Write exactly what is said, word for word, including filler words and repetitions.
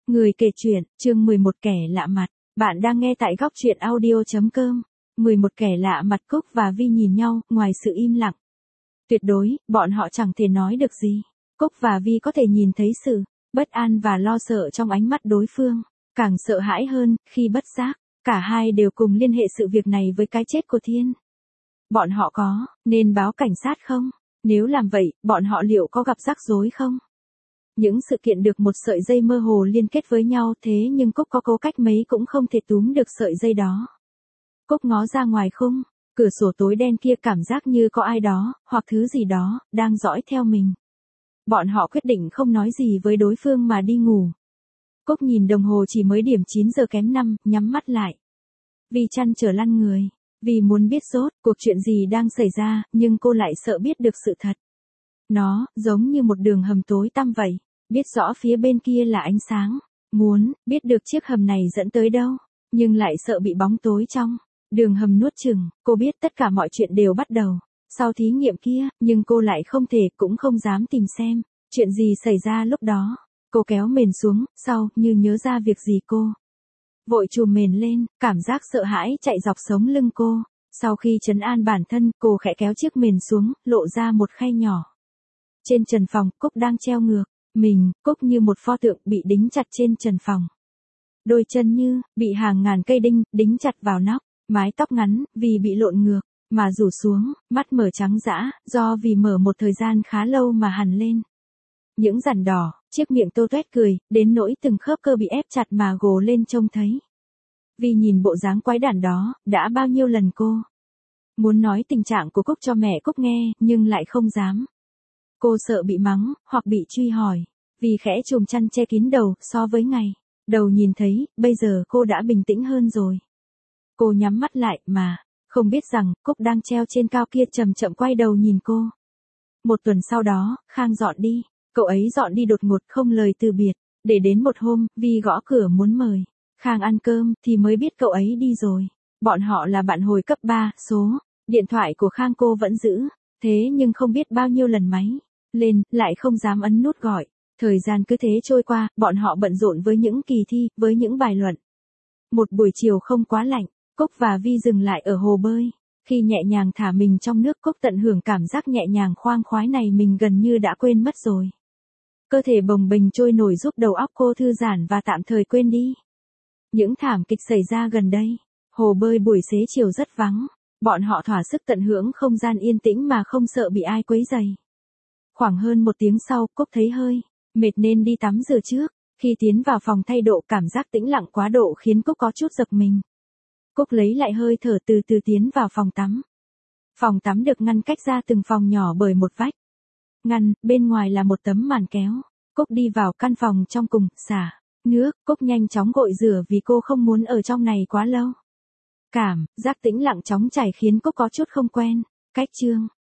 Người kể chuyện, chương mười một kẻ lạ mặt. Bạn đang nghe tại góc truyện audio chấm com. mười một kẻ lạ mặt. Cúc và Vi nhìn nhau, ngoài sự im lặng. Tuyệt đối, bọn họ chẳng thể nói được gì. Cúc và Vi có thể nhìn thấy sự bất an và lo sợ trong ánh mắt đối phương. Càng sợ hãi hơn, khi bất giác, cả hai đều cùng liên hệ sự việc này với cái chết của Thiên. Bọn họ có nên báo cảnh sát không? Nếu làm vậy, bọn họ liệu có gặp rắc rối không? Những sự kiện được một sợi dây mơ hồ liên kết với nhau, thế nhưng Cúc có cố cách mấy cũng không thể túm được sợi dây đó. Cúc ngó ra ngoài khung, cửa sổ tối đen kia, cảm giác như có ai đó, hoặc thứ gì đó, đang dõi theo mình. Bọn họ quyết định không nói gì với đối phương mà đi ngủ. Cúc nhìn đồng hồ chỉ mới điểm chín giờ kém năm, nhắm mắt lại. Vi chăn trở lăn người, vì muốn biết rốt cuộc chuyện gì đang xảy ra, nhưng cô lại sợ biết được sự thật. Nó giống như một đường hầm tối tăm vậy, biết rõ phía bên kia là ánh sáng, muốn biết được chiếc hầm này dẫn tới đâu, nhưng lại sợ bị bóng tối trong đường hầm nuốt chửng. Cô biết tất cả mọi chuyện đều bắt đầu sau thí nghiệm kia, nhưng cô lại không thể cũng không dám tìm xem chuyện gì xảy ra lúc đó. Cô kéo mền xuống, sau như nhớ ra việc gì cô vội chùm mền lên, cảm giác sợ hãi chạy dọc sống lưng cô. Sau khi trấn an bản thân, cô khẽ kéo chiếc mền xuống, lộ ra một khay nhỏ. Trên trần phòng, Cúc đang treo ngược mình, Cúc như một pho tượng bị đính chặt trên trần phòng. Đôi chân như bị hàng ngàn cây đinh đính chặt vào nóc, mái tóc ngắn vì bị lộn ngược mà rủ xuống, mắt mở trắng dã, do vì mở một thời gian khá lâu mà hằn lên. Những rằn đỏ, chiếc miệng tô toét cười, đến nỗi từng khớp cơ bị ép chặt mà gồ lên trông thấy. Vì nhìn bộ dáng quái đản đó, đã bao nhiêu lần cô muốn nói tình trạng của Cúc cho mẹ Cúc nghe, nhưng lại không dám. Cô sợ bị mắng, hoặc bị truy hỏi. Vì khẽ chùm chăn che kín đầu, so với ngày đầu nhìn thấy, bây giờ cô đã bình tĩnh hơn rồi. Cô nhắm mắt lại, mà không biết rằng, Cúc đang treo trên cao kia chậm chậm quay đầu nhìn cô. Một tuần sau đó, Khang dọn đi. Cậu ấy dọn đi đột ngột, không lời từ biệt. Để đến một hôm, Vi gõ cửa muốn mời Khang ăn cơm, thì mới biết cậu ấy đi rồi. Bọn họ là bạn hồi cấp ba, số điện thoại của Khang cô vẫn giữ. Thế nhưng không biết bao nhiêu lần máy lên, lại không dám ấn nút gọi. Thời gian cứ thế trôi qua, bọn họ bận rộn với những kỳ thi, với những bài luận. Một buổi chiều không quá lạnh, Cúc và Vi dừng lại ở hồ bơi. Khi nhẹ nhàng thả mình trong nước, Cúc tận hưởng cảm giác nhẹ nhàng khoang khoái này, mình gần như đã quên mất rồi. Cơ thể bồng bềnh trôi nổi giúp đầu óc cô thư giãn và tạm thời quên đi những thảm kịch xảy ra gần đây. Hồ bơi buổi xế chiều rất vắng. Bọn họ thỏa sức tận hưởng không gian yên tĩnh mà không sợ bị ai quấy rầy. Khoảng hơn một tiếng sau, Cúc thấy hơi mệt nên đi tắm rửa trước. Khi tiến vào phòng thay đồ, cảm giác tĩnh lặng quá độ khiến Cúc có chút giật mình. Cúc lấy lại hơi thở, từ từ tiến vào phòng tắm. Phòng tắm được ngăn cách ra từng phòng nhỏ bởi một vách ngăn, bên ngoài là một tấm màn kéo. Cúc đi vào căn phòng trong cùng, xả nước. Cúc nhanh chóng gội rửa vì cô không muốn ở trong này quá lâu. Cảm giác tĩnh lặng chóng chảy khiến Cúc có chút không quen. Cách chương